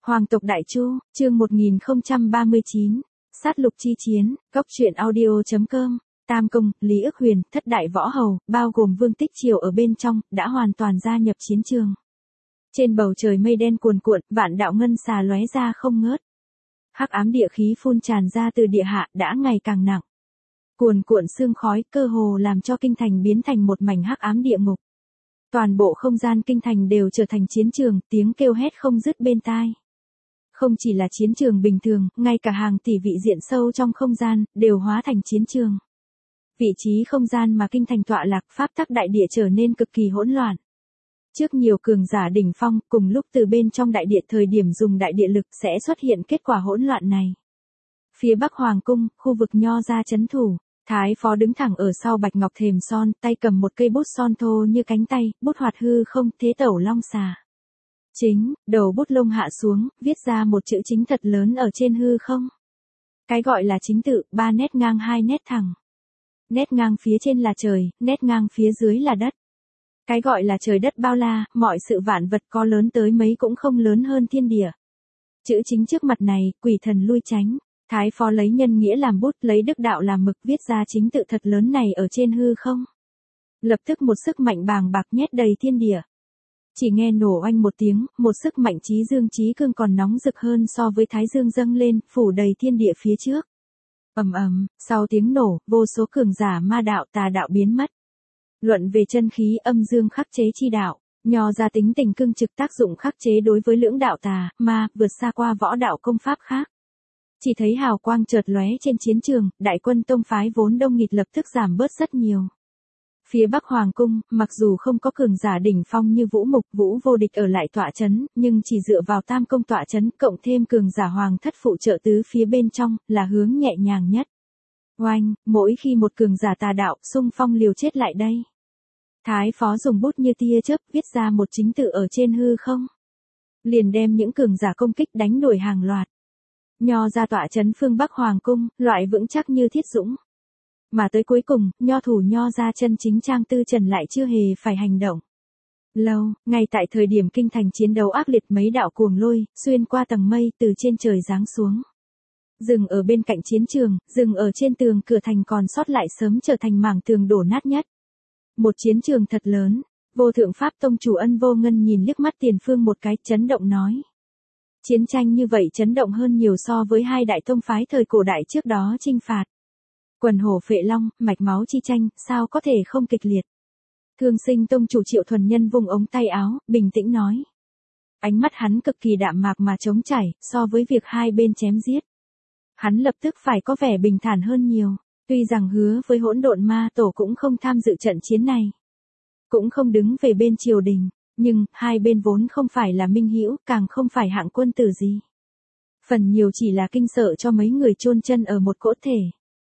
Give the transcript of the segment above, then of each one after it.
Hoàng tộc Đại Chu, chương 1039, sát lục chi chiến, góc truyện audio.com, Tam Công, Lý Ức Huyền, thất đại võ hầu, bao gồm Vương Tích Triều ở bên trong, đã hoàn toàn gia nhập chiến trường. Trên bầu trời mây đen cuồn cuộn, vạn đạo ngân xà lóe ra không ngớt. Hắc ám địa khí phun tràn ra từ địa hạ đã ngày càng nặng. Cuồn cuộn sương khói cơ hồ làm cho kinh thành biến thành một mảnh hắc ám địa ngục. Toàn bộ không gian kinh thành đều trở thành chiến trường, tiếng kêu hét không dứt bên tai. Không chỉ là chiến trường bình thường, ngay cả hàng tỷ vị diện sâu trong không gian, đều hóa thành chiến trường. Vị trí không gian mà kinh thành tọa lạc pháp tắc đại địa trở nên cực kỳ hỗn loạn. Trước nhiều cường giả đỉnh phong, cùng lúc từ bên trong đại địa thời điểm dùng đại địa lực sẽ xuất hiện kết quả hỗn loạn này. Phía Bắc Hoàng cung, khu vực Nho gia trấn thủ, Thái phó đứng thẳng ở sau bạch ngọc thềm son, tay cầm một cây bút son thô như cánh tay, bút hoạt hư không, thế tẩu long xà. Chính, đầu bút lông hạ xuống, viết ra một chữ chính thật lớn ở trên hư không. Cái gọi là chính tự, 3 nét ngang 2 nét thẳng. Nét ngang phía trên là trời, nét ngang phía dưới là đất. Cái gọi là trời đất bao la, mọi sự vạn vật có lớn tới mấy cũng không lớn hơn thiên địa. Chữ chính trước mặt này, quỷ thần lui tránh. Thái phó lấy nhân nghĩa làm bút, lấy đức đạo làm mực, viết ra chính tự thật lớn này ở trên hư không. Lập tức một sức mạnh bàng bạc nhét đầy thiên địa. Chỉ nghe nổ oanh một tiếng, một sức mạnh chí dương chí cương còn nóng rực hơn so với thái dương dâng lên, phủ đầy thiên địa phía trước. Ầm ầm, sau tiếng nổ, vô số cường giả ma đạo tà đạo biến mất. Luận về chân khí âm dương khắc chế chi đạo, Nho gia tính tình cương trực tác dụng khắc chế đối với lưỡng đạo tà, ma, vượt xa qua võ đạo công pháp khác. Chỉ thấy hào quang chợt lóe trên chiến trường, đại quân tông phái vốn đông nghịt lập tức giảm bớt rất nhiều. Phía Bắc Hoàng cung, mặc dù không có cường giả đỉnh phong như Vũ Mục, Vũ Vô Địch ở lại tọa trấn, nhưng chỉ dựa vào Tam Công tọa trấn, cộng thêm cường giả Hoàng thất phụ trợ tứ phía bên trong, là hướng nhẹ nhàng nhất. Oanh, mỗi khi một cường giả tà đạo, xung phong liều chết lại đây. Thái phó dùng bút như tia chớp, viết ra một chính tự ở trên hư không. Liền đem những cường giả công kích đánh đuổi hàng loạt. Nho gia tọa trấn phương Bắc Hoàng cung, loại vững chắc như thiết dũng. Mà tới cuối cùng, nho thủ Nho gia chân chính Trang Tư Trần lại chưa hề phải hành động. Lâu, ngay tại thời điểm kinh thành chiến đấu ác liệt, mấy đạo cuồng lôi, xuyên qua tầng mây từ trên trời giáng xuống. Dừng ở bên cạnh chiến trường, dừng ở trên tường cửa thành còn sót lại sớm trở thành mảng tường đổ nát nhất. Một chiến trường thật lớn, vô thượng pháp tông chủ Ân Vô Ngân nhìn liếc mắt tiền phương một cái, chấn động nói. Chiến tranh như vậy chấn động hơn nhiều so với hai đại tông phái thời cổ đại trước đó chinh phạt. Quần hổ phệ long, mạch máu chi tranh, sao có thể không kịch liệt. Thương Sinh tông chủ Triệu Thuần Nhân vùng ống tay áo, bình tĩnh nói. Ánh mắt hắn cực kỳ đạm mạc mà trống chảy, so với việc hai bên chém giết. Hắn lập tức phải có vẻ bình thản hơn nhiều, tuy rằng hứa với hỗn độn ma tổ cũng không tham dự trận chiến này. Cũng không đứng về bên triều đình. Nhưng, hai bên vốn không phải là minh hữu, càng không phải hạng quân tử gì. Phần nhiều chỉ là kinh sợ cho mấy người chôn chân ở một cỗ thể.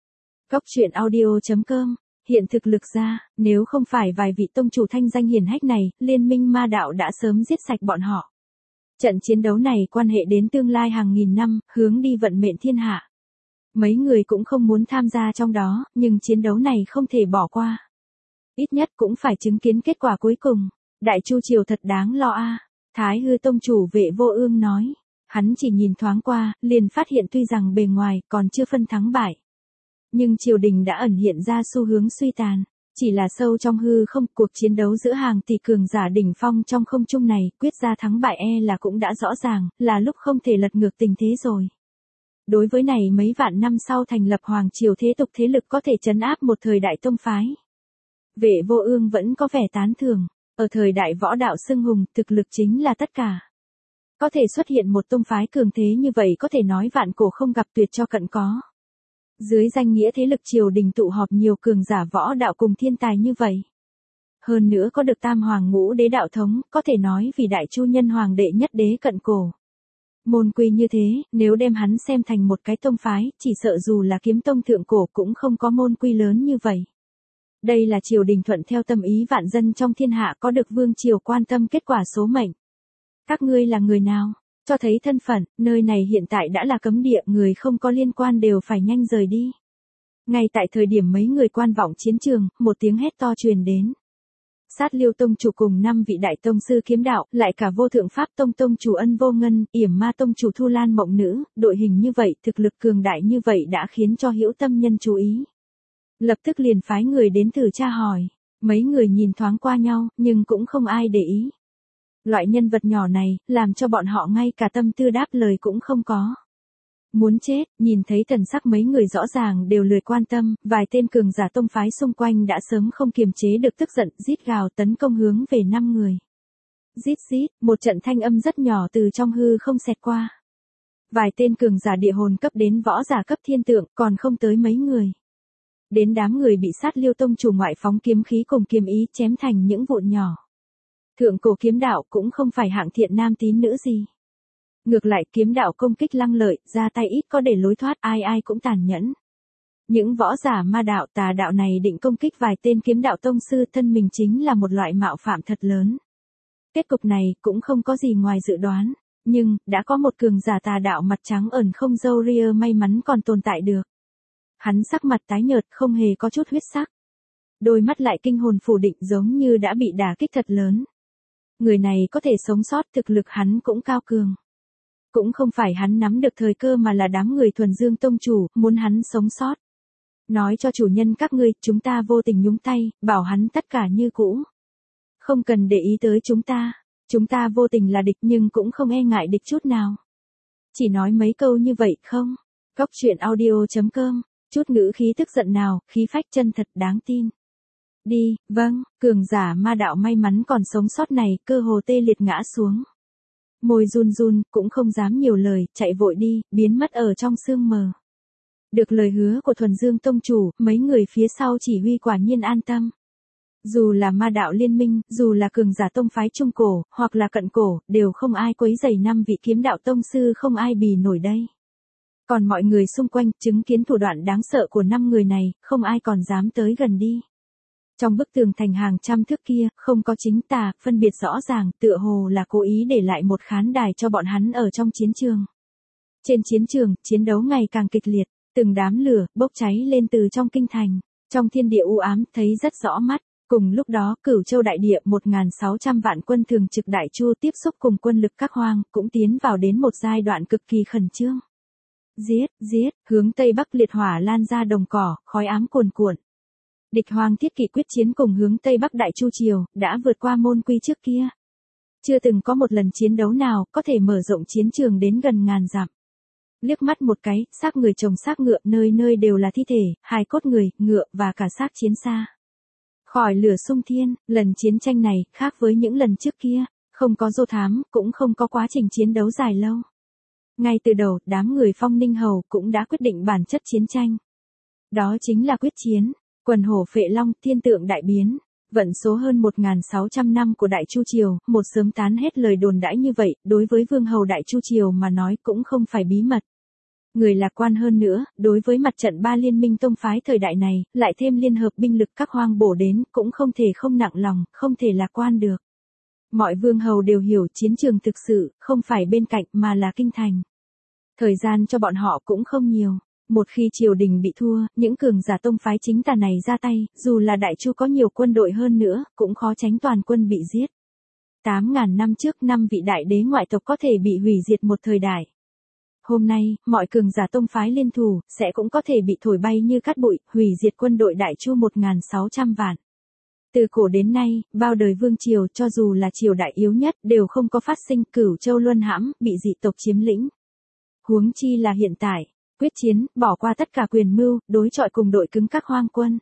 Góc truyện audio.com, hiện thực lực ra, nếu không phải vài vị tông chủ thanh danh hiển hách này, liên minh ma đạo đã sớm giết sạch bọn họ. Trận chiến đấu này quan hệ đến tương lai hàng nghìn năm, hướng đi vận mệnh thiên hạ. Mấy người cũng không muốn tham gia trong đó, nhưng chiến đấu này không thể bỏ qua. Ít nhất cũng phải chứng kiến kết quả cuối cùng. Đại Chu triều thật đáng lo a. Thái hư tông chủ Vệ Vô Ương nói. Hắn chỉ nhìn thoáng qua, liền phát hiện tuy rằng bề ngoài còn chưa phân thắng bại. Nhưng triều đình đã ẩn hiện ra xu hướng suy tàn. Chỉ là sâu trong hư không, cuộc chiến đấu giữa hàng tỷ cường giả đỉnh phong trong không trung này, quyết ra thắng bại là cũng đã rõ ràng, là lúc không thể lật ngược tình thế rồi. Đối với này mấy vạn năm sau thành lập hoàng triều thế tục thế lực có thể trấn áp một thời đại tông phái. Vệ Vô Ương vẫn có vẻ tán thưởng. Ở thời đại võ đạo xưng hùng, thực lực chính là tất cả. Có thể xuất hiện một tông phái cường thế như vậy có thể nói vạn cổ không gặp tuyệt cho cận có. Dưới danh nghĩa thế lực triều đình tụ họp nhiều cường giả võ đạo cùng thiên tài như vậy. Hơn nữa có được tam hoàng ngũ đế đạo thống, có thể nói vì đại chu nhân hoàng đệ nhất đế cận cổ. Môn quy như thế, nếu đem hắn xem thành một cái tông phái, chỉ sợ dù là kiếm tông thượng cổ cũng không có môn quy lớn như vậy. Đây là triều đình thuận theo tâm ý vạn dân trong thiên hạ, có được vương triều quan tâm kết quả số mệnh. Các ngươi là người nào? Cho thấy thân phận, nơi này hiện tại đã là cấm địa, người không có liên quan đều phải nhanh rời đi. Ngay tại thời điểm mấy người quan vọng chiến trường, một tiếng hét to truyền đến. Sát Liêu tông chủ cùng 5 vị đại tông sư kiếm đạo, lại cả Vô Thượng Pháp tông tông chủ Ân Vô Ngân, Yểm Ma tông chủ Thu Lan Mộng Nữ, đội hình như vậy, thực lực cường đại như vậy đã khiến cho Hữu Tâm Nhân chú ý. Lập tức liền phái người đến thử tra hỏi. Mấy người nhìn thoáng qua nhau, nhưng cũng không ai để ý. Loại nhân vật nhỏ này, làm cho bọn họ ngay cả tâm tư đáp lời cũng không có. Muốn chết, nhìn thấy thần sắc mấy người rõ ràng đều lười quan tâm, vài tên cường giả tông phái xung quanh đã sớm không kiềm chế được tức giận, rít gào tấn công hướng về 5 người. Rít rít, một trận thanh âm rất nhỏ từ trong hư không xẹt qua. Vài tên cường giả địa hồn cấp đến võ giả cấp thiên tượng, còn không tới mấy người. Đến đám người bị Sát Liêu tông chủ ngoại phóng kiếm khí cùng kiếm ý chém thành những vụn nhỏ. Thượng cổ kiếm đạo cũng không phải hạng thiện nam tín nữ gì. Ngược lại kiếm đạo công kích lăng lợi, ra tay ít có để lối thoát, ai ai cũng tàn nhẫn. Những võ giả ma đạo tà đạo này định công kích vài tên kiếm đạo tông sư, thân mình chính là một loại mạo phạm thật lớn. Kết cục này cũng không có gì ngoài dự đoán, nhưng đã có một cường giả tà đạo mặt trắng ẩn không râu ria may mắn còn tồn tại được. Hắn sắc mặt tái nhợt không hề có chút huyết sắc. Đôi mắt lại kinh hồn phủ định giống như đã bị đả kích thật lớn. Người này có thể sống sót, thực lực hắn cũng cao cường. Cũng không phải hắn nắm được thời cơ mà là đám người Thuần Dương tông chủ muốn hắn sống sót. Nói cho chủ nhân các ngươi, chúng ta vô tình nhúng tay, bảo hắn tất cả như cũ. Không cần để ý tới chúng ta vô tình là địch nhưng cũng không e ngại địch chút nào. Chỉ nói mấy câu như vậy không? Cóc truyện audio.com, chút ngữ khí tức giận nào, khí phách chân thật đáng tin. Đi, vâng, cường giả ma đạo may mắn còn sống sót này, cơ hồ tê liệt ngã xuống. Môi run run, cũng không dám nhiều lời, chạy vội đi, biến mất ở trong sương mờ. Được lời hứa của Thuần Dương tông chủ, mấy người phía sau chỉ huy quả nhiên an tâm. Dù là ma đạo liên minh, dù là cường giả tông phái trung cổ, hoặc là cận cổ, đều không ai quấy rầy 5 vị kiếm đạo tông sư, không ai bì nổi đây. Còn mọi người xung quanh, chứng kiến thủ đoạn đáng sợ của 5 người này, không ai còn dám tới gần đi. Trong bức tường thành hàng trăm thước kia, không có chính tà, phân biệt rõ ràng, tựa hồ là cố ý để lại một khán đài cho bọn hắn ở trong chiến trường. Trên chiến trường, chiến đấu ngày càng kịch liệt, từng đám lửa, bốc cháy lên từ trong kinh thành. Trong thiên địa u ám, thấy rất rõ mắt. Cùng lúc đó, Cửu Châu đại địa 1.600 vạn quân thường trực Đại Chu tiếp xúc cùng quân lực các hoang, cũng tiến vào đến một giai đoạn cực kỳ khẩn trương. Giết, hướng Tây Bắc liệt hỏa lan ra đồng cỏ, khói ám cuồn cuộn. Địch hoang thiết kỵ quyết chiến cùng hướng Tây Bắc Đại Chu triều, đã vượt qua môn quy trước kia. Chưa từng có một lần chiến đấu nào có thể mở rộng chiến trường đến gần ngàn dặm. Liếc mắt một cái, xác người chồng xác ngựa, nơi nơi đều là thi thể, hài cốt người, ngựa và cả xác chiến xa. Khỏi lửa xung thiên, lần chiến tranh này khác với những lần trước kia, không có dô thám, cũng không có quá trình chiến đấu dài lâu. Ngay từ đầu, đám người Phong Ninh Hầu cũng đã quyết định bản chất chiến tranh. Đó chính là quyết chiến, quần hổ phệ long, thiên tượng đại biến, vận số hơn 1.600 năm của Đại Chu triều, một sớm tán hết lời đồn đãi như vậy, đối với vương hầu Đại Chu triều mà nói cũng không phải bí mật. Người lạc quan hơn nữa, đối với mặt trận 3 liên minh tông phái thời đại này, lại thêm liên hợp binh lực các hoang bổ đến, cũng không thể không nặng lòng, không thể lạc quan được. Mọi vương hầu đều hiểu chiến trường thực sự, không phải bên cạnh mà là kinh thành. Thời gian cho bọn họ cũng không nhiều. Một khi triều đình bị thua, những cường giả tông phái chính tà này ra tay, dù là Đại Chu có nhiều quân đội hơn nữa, cũng khó tránh toàn quân bị giết. 8.000 năm trước, 5 vị đại đế ngoại tộc có thể bị hủy diệt một thời đại. Hôm nay, mọi cường giả tông phái liên thủ, sẽ cũng có thể bị thổi bay như cát bụi, hủy diệt quân đội Đại Chu 1.600 vạn. Từ cổ đến nay, bao đời vương triều cho dù là triều đại yếu nhất, đều không có phát sinh Cửu Châu luân hãm, bị dị tộc chiếm lĩnh. Huống chi là hiện tại, quyết chiến, bỏ qua tất cả quyền mưu, đối chọi cùng đội cứng các hoang quân.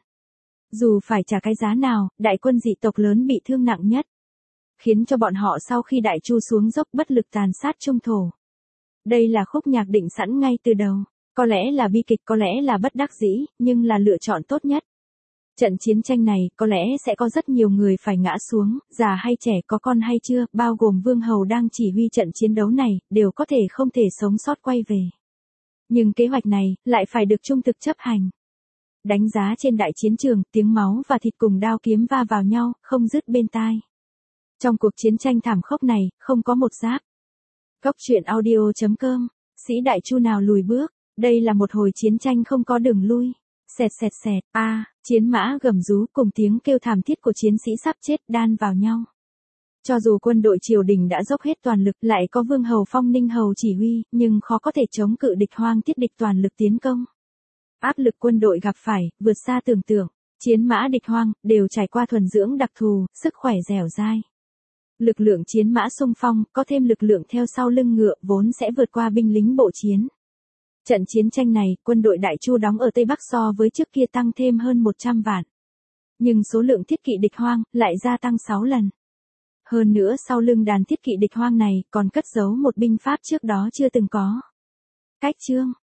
Dù phải trả cái giá nào, đại quân dị tộc lớn bị thương nặng nhất. Khiến cho bọn họ sau khi Đại Chu xuống dốc bất lực tàn sát trung thổ. Đây là khúc nhạc định sẵn ngay từ đầu, có lẽ là bi kịch, có lẽ là bất đắc dĩ, nhưng là lựa chọn tốt nhất. Trận chiến tranh này, có lẽ sẽ có rất nhiều người phải ngã xuống, già hay trẻ, có con hay chưa, bao gồm vương hầu đang chỉ huy trận chiến đấu này, đều có thể không thể sống sót quay về. Nhưng kế hoạch này, lại phải được trung thực chấp hành. Đánh giá trên đại chiến trường, tiếng máu và thịt cùng đao kiếm va vào nhau, không dứt bên tai. Trong cuộc chiến tranh thảm khốc này, không có một giáp. Cóc truyện audio.com, sĩ Đại Chu nào lùi bước, đây là một hồi chiến tranh không có đường lui. Xẹt, Chiến mã gầm rú cùng tiếng kêu thảm thiết của chiến sĩ sắp chết đan vào nhau. Cho dù quân đội triều đình đã dốc hết toàn lực lại có Vương Hầu Phong Ninh Hầu chỉ huy, nhưng khó có thể chống cự địch Hoang Thiết địch toàn lực tiến công. Áp lực quân đội gặp phải, vượt xa tưởng tượng, chiến mã địch Hoang, đều trải qua thuần dưỡng đặc thù, sức khỏe dẻo dai. Lực lượng chiến mã xung phong, có thêm lực lượng theo sau lưng ngựa vốn sẽ vượt qua binh lính bộ chiến. Trận chiến tranh này, quân đội Đại Chu đóng ở Tây Bắc so với trước kia tăng thêm hơn 100 vạn. Nhưng số lượng thiết kỵ địch Hoang lại gia tăng 6 lần. Hơn nữa sau lưng đàn thiết kỵ địch Hoang này còn cất giấu một binh pháp trước đó chưa từng có. Cách chương